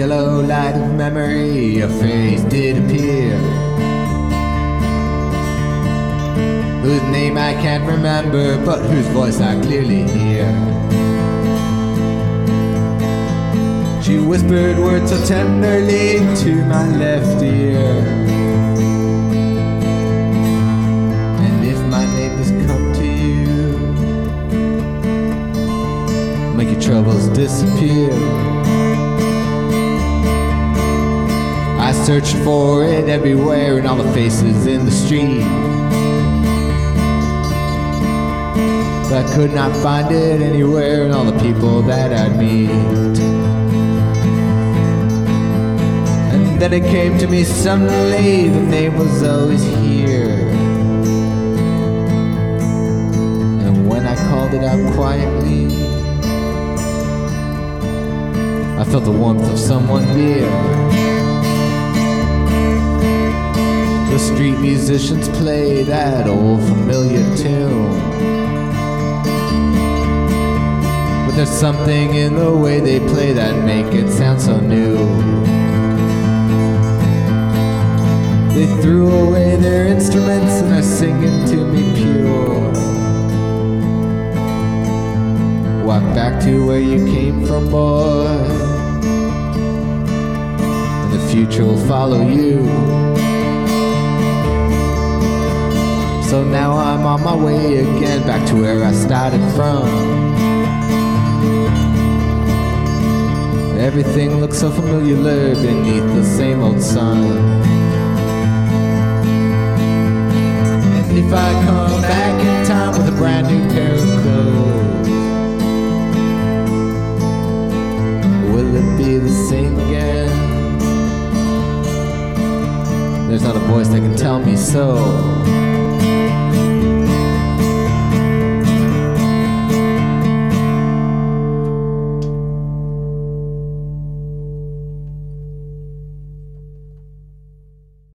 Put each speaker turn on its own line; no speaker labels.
yellow light of memory, a face did appear, whose name I can't remember, but whose voice I clearly hear. She whispered words so tenderly to my left ear. And if my neighbors come to you, make your troubles disappear. I searched for it everywhere in all the faces in the street, but I could not find it anywhere in all the people that I'd meet. And then it came to me suddenly, the name was always here. And when I called it out quietly, I felt the warmth of someone near. The street musicians play that old familiar tune, but there's something in the way they play that make it sound so new. They threw away their instruments and are singing to me pure. Walk back to where you came from, boy, and the future will follow you. So now I'm on my way again, back to where I started from. Everything looks so familiar beneath the same old sun. And if I come back in time with a brand new pair of clothes, will it be the same again? There's not a voice that can tell me so.